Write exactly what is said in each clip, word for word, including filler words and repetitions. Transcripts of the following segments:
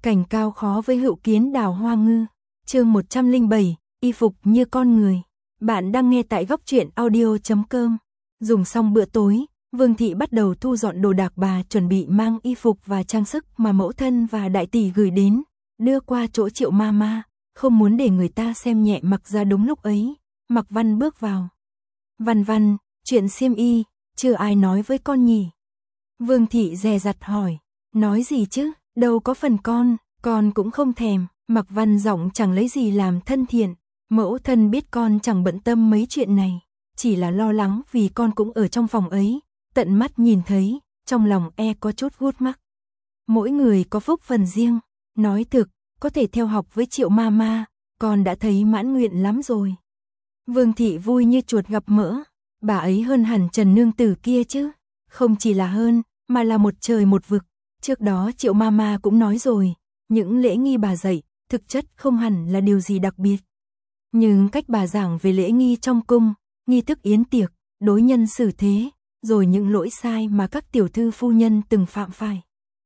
Cảnh cao khó với hữu kiến đào hoa ngư. Chương một trăm lẻ bảy, y phục như con người. Bạn đang nghe tại góc truyện audio chấm com. Dùng xong bữa tối, Vương Thị bắt đầu thu dọn đồ đạc, bà chuẩn bị mang y phục và trang sức mà mẫu thân và đại tỷ gửi đến, đưa qua chỗ Triệu Mama, không muốn để người ta xem nhẹ Mặc Gia. Đúng lúc ấy, Mặc Văn bước vào. Văn Văn, chuyện xiêm y, chưa ai nói với con nhỉ? Vương Thị dè dặt hỏi. Nói gì chứ, đâu có phần con, con cũng không thèm. Mặc Văn giọng chẳng lấy gì làm thân thiện. Mẫu thân biết con chẳng bận tâm mấy chuyện này, chỉ là lo lắng vì con cũng ở trong phòng ấy, tận mắt nhìn thấy, trong lòng e có chút gút mắc. Mỗi người có phúc phần riêng, nói thực, có thể theo học với Triệu Mama, con đã thấy mãn nguyện lắm rồi. Vương Thị vui như chuột gặp mỡ, bà ấy hơn hẳn Trần nương tử kia chứ, không chỉ là hơn, mà là một trời một vực. Trước đó Triệu Mama cũng nói rồi, những lễ nghi bà dạy, thực chất không hẳn là điều gì đặc biệt. Nhưng cách bà giảng về lễ nghi trong cung, nghi thức yến tiệc, đối nhân xử thế, rồi những lỗi sai mà các tiểu thư phu nhân từng phạm phải,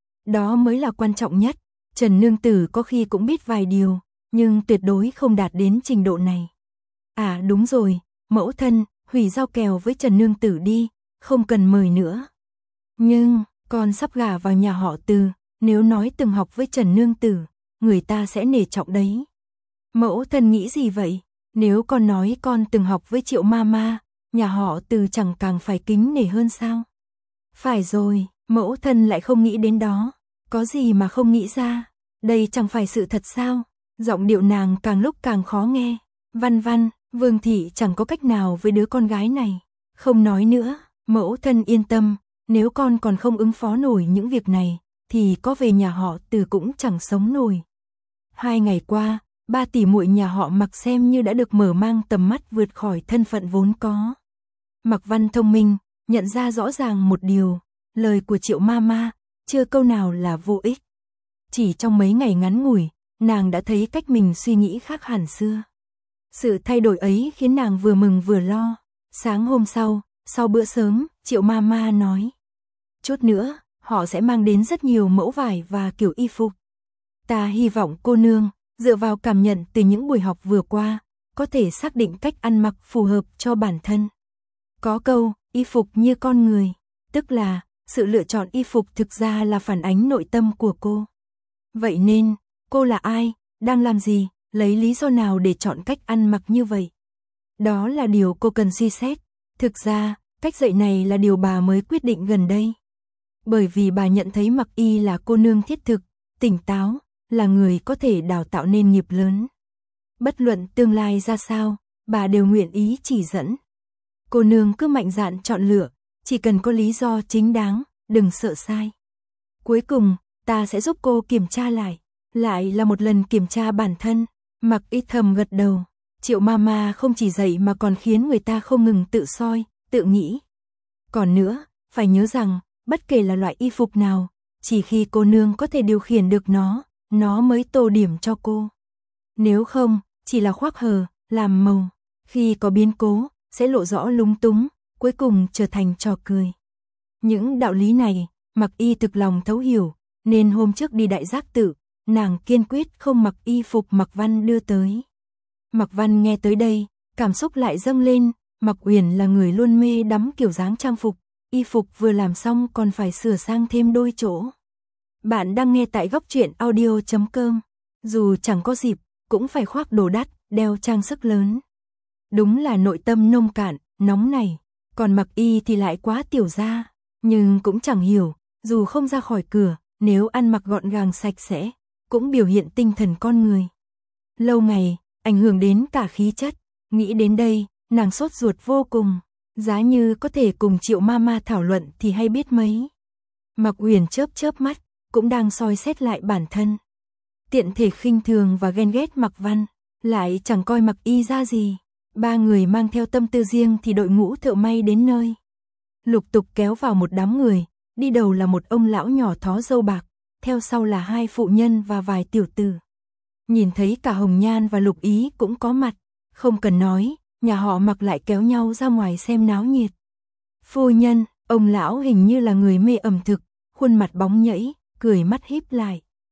đó mới là quan trọng nhất. Trần nương tử có khi cũng biết vài điều, nhưng tuyệt đối không đạt đến trình độ này. À đúng rồi, mẫu thân, hủy giao kèo với Trần nương tử đi, không cần mời nữa. Nhưng, con sắp gả vào nhà họ Từ, nếu nói từng học với Trần nương tử, người ta sẽ nể trọng đấy. Mẫu thân nghĩ gì vậy? Nếu con nói con từng học với Triệu Mama, nhà họ Từ chẳng càng phải kính nể hơn sao? Phải rồi, mẫu thân lại không nghĩ đến đó. Có gì mà không nghĩ ra? Đây chẳng phải sự thật sao? Giọng điệu nàng càng lúc càng khó nghe. Văn Văn, Vương Thị chẳng có cách nào với đứa con gái này. Không nói nữa, mẫu thân yên tâm, nếu con còn không ứng phó nổi những việc này, thì có về nhà họ Từ cũng chẳng sống nổi. Hai ngày qua, ba tỷ muội nhà họ Mặc xem như đã được mở mang tầm mắt vượt khỏi thân phận vốn có. Mặc Văn thông minh, nhận ra rõ ràng một điều, lời của Triệu Mama, chưa câu nào là vô ích. Chỉ trong mấy ngày ngắn ngủi, nàng đã thấy cách mình suy nghĩ khác hẳn xưa. Sự thay đổi ấy khiến nàng vừa mừng vừa lo. Sáng hôm sau, sau bữa sớm, Triệu Mama nói, chút nữa, họ sẽ mang đến rất nhiều mẫu vải và kiểu y phục. Ta hy vọng cô nương, dựa vào cảm nhận từ những buổi học vừa qua, có thể xác định cách ăn mặc phù hợp cho bản thân. Có câu, y phục như con người, tức là, sự lựa chọn y phục thực ra là phản ánh nội tâm của cô. Vậy nên, cô là ai, đang làm gì, lấy lý do nào để chọn cách ăn mặc như vậy? Đó là điều cô cần suy xét. Thực ra, cách dạy này là điều bà mới quyết định gần đây. Bởi vì bà nhận thấy Mặc Y là cô nương thiết thực, tỉnh táo, là người có thể đào tạo nên nghiệp lớn. Bất luận tương lai ra sao, bà đều nguyện ý chỉ dẫn. Cô nương cứ mạnh dạn chọn lựa, chỉ cần có lý do chính đáng, đừng sợ sai. Cuối cùng, ta sẽ giúp cô kiểm tra lại. Lại là một lần kiểm tra bản thân. Mặc Y thầm gật đầu. Triệu Mama không chỉ dạy mà còn khiến người ta không ngừng tự soi, tự nghĩ. Còn nữa, phải nhớ rằng, bất kể là loại y phục nào, chỉ khi cô nương có thể điều khiển được nó, nó mới tô điểm cho cô. Nếu không, chỉ là khoác hờ, làm màu, khi có biến cố, sẽ lộ rõ lúng túng, cuối cùng trở thành trò cười. Những đạo lý này, Mặc Y thực lòng thấu hiểu, nên hôm trước đi Đại Giác Tự, nàng kiên quyết không mặc y phục Mặc Văn đưa tới. Mặc Văn nghe tới đây, cảm xúc lại dâng lên. Mặc Uyển là người luôn mê đắm kiểu dáng trang phục, y phục vừa làm xong còn phải sửa sang thêm đôi chỗ. Bạn đang nghe tại góc truyện audio chấm com. Dù chẳng có dịp, cũng phải khoác đồ đắt, đeo trang sức lớn. Đúng là nội tâm nông cạn, nóng này. Còn Mặc Y thì lại quá tiểu gia, nhưng cũng chẳng hiểu, dù không ra khỏi cửa, nếu ăn mặc gọn gàng sạch sẽ, cũng biểu hiện tinh thần con người. Lâu ngày, ảnh hưởng đến cả khí chất. Nghĩ đến đây, nàng sốt ruột vô cùng. Giá như có thể cùng Triệu Mama thảo luận thì hay biết mấy. Mặc Uyển chớp chớp mắt, cũng đang soi xét lại bản thân. Tiện thể khinh thường và ghen ghét Mặc Văn, lại chẳng coi Mặc Y ra gì. Ba người mang theo tâm tư riêng thì đội ngũ thợ may đến nơi. Lục tục kéo vào một đám người, đi đầu là một ông lão nhỏ thó râu bạc, theo sau là hai phụ nhân và vài tiểu tử. Nhìn thấy cả Hồng Nhan và Lục Ý cũng có mặt, không cần nói, nhà họ Mặc lại kéo nhau ra ngoài xem náo nhiệt. Phu nhân, ông lão hình như là người mê ẩm thực, khuôn mặt bóng nhẫy, cười mắt híp lại.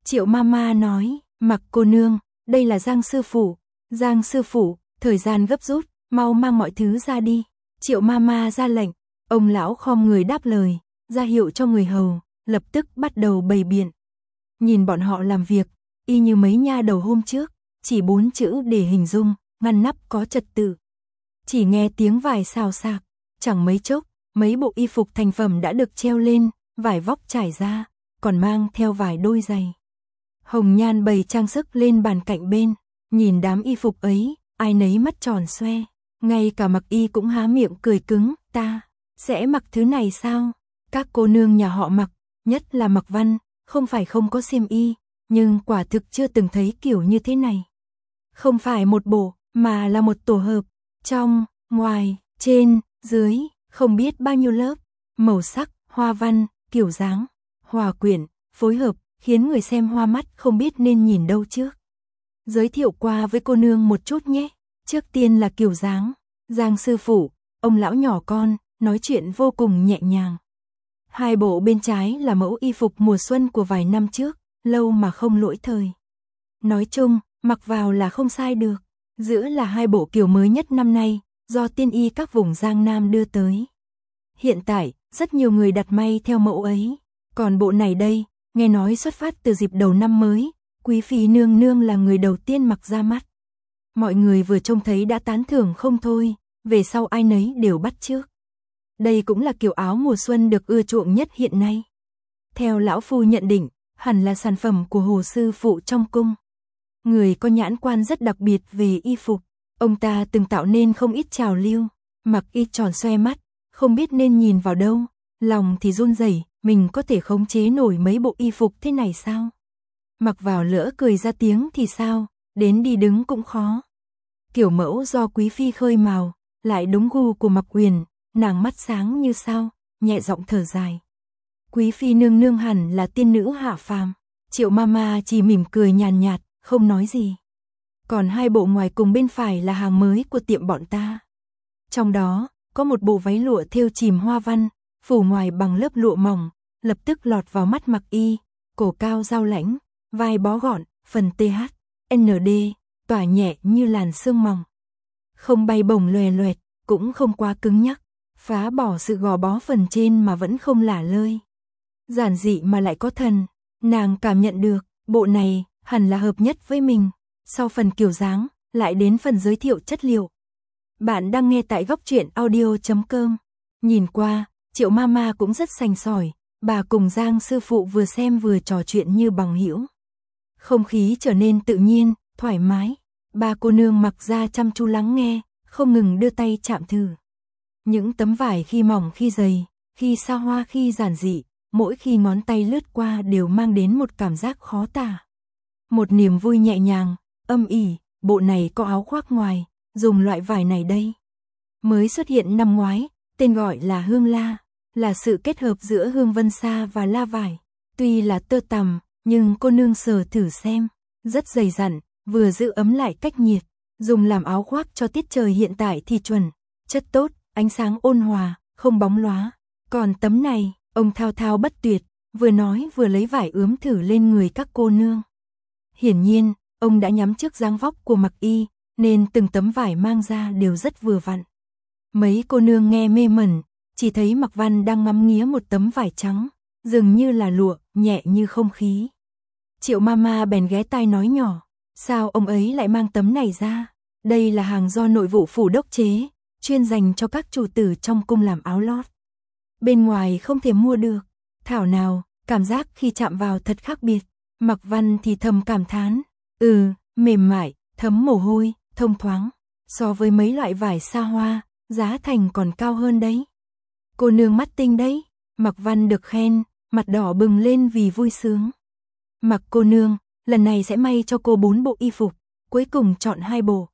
Triệu Mama nói, Mặc cô nương, đây là Giang sư phụ. Giang sư phụ, thời gian gấp rút, mau mang mọi thứ ra đi. Triệu Mama ra lệnh, ông lão khom người đáp lời, ra hiệu cho người hầu, lập tức bắt đầu bày biện. Nhìn bọn họ làm việc, y như mấy nha đầu hôm trước, chỉ bốn chữ để hình dung, ngăn nắp có trật tự. Chỉ nghe tiếng vải xào xạc, chẳng mấy chốc, mấy bộ y phục thành phẩm đã được treo lên, vải vóc trải ra, còn mang theo vài đôi giày. Hồng Nhan bày trang sức lên bàn cạnh bên, nhìn đám y phục ấy, ai nấy mắt tròn xoe, ngay cả Mặc Y cũng há miệng cười cứng, ta sẽ mặc thứ này sao? Các cô nương nhà họ Mặc, nhất là Mặc Văn, không phải không có xiêm y, nhưng quả thực chưa từng thấy kiểu như thế này. Không phải một bộ, mà là một tổ hợp, trong, ngoài, trên, dưới, không biết bao nhiêu lớp, màu sắc, hoa văn, kiểu dáng, hòa quyện, phối hợp, khiến người xem hoa mắt không biết nên nhìn đâu trước. Giới thiệu qua với cô nương một chút nhé. Trước tiên là kiểu dáng, Giang sư phụ, ông lão nhỏ con, nói chuyện vô cùng nhẹ nhàng. Hai bộ bên trái là mẫu y phục mùa xuân của vài năm trước, lâu mà không lỗi thời. Nói chung, mặc vào là không sai được. Giữa là hai bộ kiểu mới nhất năm nay, do tiên y các vùng Giang Nam đưa tới. Hiện tại, rất nhiều người đặt may theo mẫu ấy. Còn bộ này đây, nghe nói xuất phát từ dịp đầu năm mới, quý phi nương nương là người đầu tiên mặc ra mắt. Mọi người vừa trông thấy đã tán thưởng không thôi, về sau ai nấy đều bắt chước. Đây cũng là kiểu áo mùa xuân được ưa chuộng nhất hiện nay. Theo lão phu nhận định, hẳn là sản phẩm của Hồ sư phụ trong cung. Người có nhãn quan rất đặc biệt về y phục, ông ta từng tạo nên không ít trào lưu, Mặc Y tròn xoe mắt, không biết nên nhìn vào đâu, lòng thì run rẩy, mình có thể khống chế nổi mấy bộ y phục thế này sao? Mặc vào lỡ cười ra tiếng thì sao, đến đi đứng cũng khó. Kiểu mẫu do quý phi khơi mào, lại đúng gu của Mặc Uyển, nàng mắt sáng như sao, nhẹ giọng thở dài. Quý phi nương nương hẳn là tiên nữ hạ phàm. Triệu Mama chỉ mỉm cười nhàn nhạt, không nói gì. Còn hai bộ ngoài cùng bên phải là hàng mới của tiệm bọn ta. Trong đó, có một bộ váy lụa thêu chìm hoa văn, phủ ngoài bằng lớp lụa mỏng, lập tức lọt vào mắt Mặc Y, cổ cao rao lãnh, vai bó gọn, phần tê hát, en đê, tỏa nhẹ như làn sương mỏng. Không bay bổng loè loẹt, cũng không quá cứng nhắc, phá bỏ sự gò bó phần trên mà vẫn không lả lơi. Giản dị mà lại có thần, nàng cảm nhận được, bộ này hẳn là hợp nhất với mình. Sau phần kiểu dáng, lại đến phần giới thiệu chất liệu. Bạn đang nghe tại góc truyện audio chấm com. Nhìn qua, Triệu Mama cũng rất sành sỏi, bà cùng Giang sư phụ vừa xem vừa trò chuyện như bằng hữu. Không khí trở nên tự nhiên, thoải mái. Ba cô nương mặc ra chăm chú lắng nghe, không ngừng đưa tay chạm thử. Những tấm vải khi mỏng khi dày, khi xa hoa khi giản dị, mỗi khi ngón tay lướt qua đều mang đến một cảm giác khó tả. Một niềm vui nhẹ nhàng, âm ỉ, bộ này có áo khoác ngoài, dùng loại vải này đây. Mới xuất hiện năm ngoái, tên gọi là hương la, là sự kết hợp giữa hương vân sa và la vải. Tuy là tơ tằm, nhưng cô nương sờ thử xem, rất dày dặn, vừa giữ ấm lại cách nhiệt. Dùng làm áo khoác cho tiết trời hiện tại thì chuẩn, chất tốt, ánh sáng ôn hòa, không bóng lóa. Còn tấm này, ông thao thao bất tuyệt, vừa nói vừa lấy vải ướm thử lên người các cô nương. Hiển nhiên, ông đã nhắm trước dáng vóc của Mặc Y, nên từng tấm vải mang ra đều rất vừa vặn. Mấy cô nương nghe mê mẩn, chỉ thấy Mặc Văn đang ngắm nghía một tấm vải trắng, dường như là lụa, nhẹ như không khí. Triệu Mama bèn ghé tai nói nhỏ, sao ông ấy lại mang tấm này ra? Đây là hàng do nội vụ phủ đốc chế, chuyên dành cho các chủ tử trong cung làm áo lót. Bên ngoài không thể mua được, thảo nào, cảm giác khi chạm vào thật khác biệt. Mặc Văn thì thầm cảm thán, ừ, mềm mại, thấm mồ hôi, thông thoáng, so với mấy loại vải xa hoa, giá thành còn cao hơn đấy. Cô nương mắt tinh đấy, Mặc Văn được khen, mặt đỏ bừng lên vì vui sướng. Mặc cô nương, lần này sẽ may cho cô bốn bộ y phục, cuối cùng chọn hai bộ.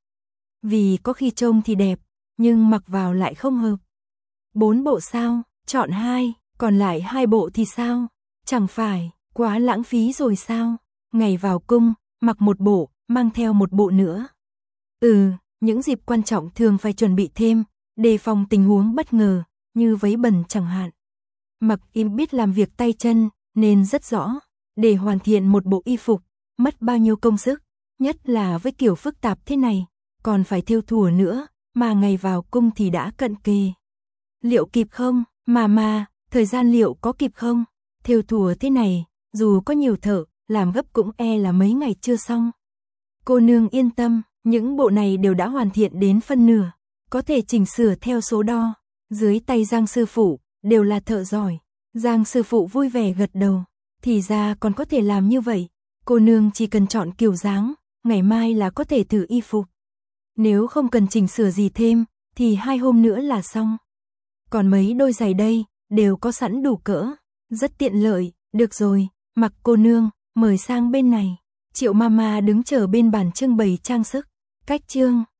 Vì có khi trông thì đẹp, nhưng mặc vào lại không hợp. Bốn bộ sao, chọn hai, còn lại hai bộ thì sao? Chẳng phải quá lãng phí rồi sao? Ngày vào cung, mặc một bộ, mang theo một bộ nữa. Ừ, những dịp quan trọng thường phải chuẩn bị thêm, đề phòng tình huống bất ngờ, như váy bẩn chẳng hạn. Mặc Im biết làm việc tay chân, nên rất rõ. để hoàn thiện một bộ y phục, mất bao nhiêu công sức, nhất là với kiểu phức tạp thế này, còn phải thêu thùa nữa, mà ngày vào cung thì đã cận kề. Liệu kịp không, mà mà, thời gian liệu có kịp không? Thêu thùa thế này, dù có nhiều thợ, làm gấp cũng e là mấy ngày chưa xong. Cô nương yên tâm, những bộ này đều đã hoàn thiện đến phân nửa, có thể chỉnh sửa theo số đo. Dưới tay Giang sư phụ, đều là thợ giỏi. Giang sư phụ vui vẻ gật đầu, thì ra còn có thể làm như vậy. Cô nương chỉ cần chọn kiểu dáng, ngày mai là có thể thử y phục. Nếu không cần chỉnh sửa gì thêm, thì hai hôm nữa là xong. Còn mấy đôi giày đây, đều có sẵn đủ cỡ, rất tiện lợi. Được rồi, Mặc cô nương, mời sang bên này. Triệu Mama đứng chờ bên bàn trưng bày trang sức. Cách trương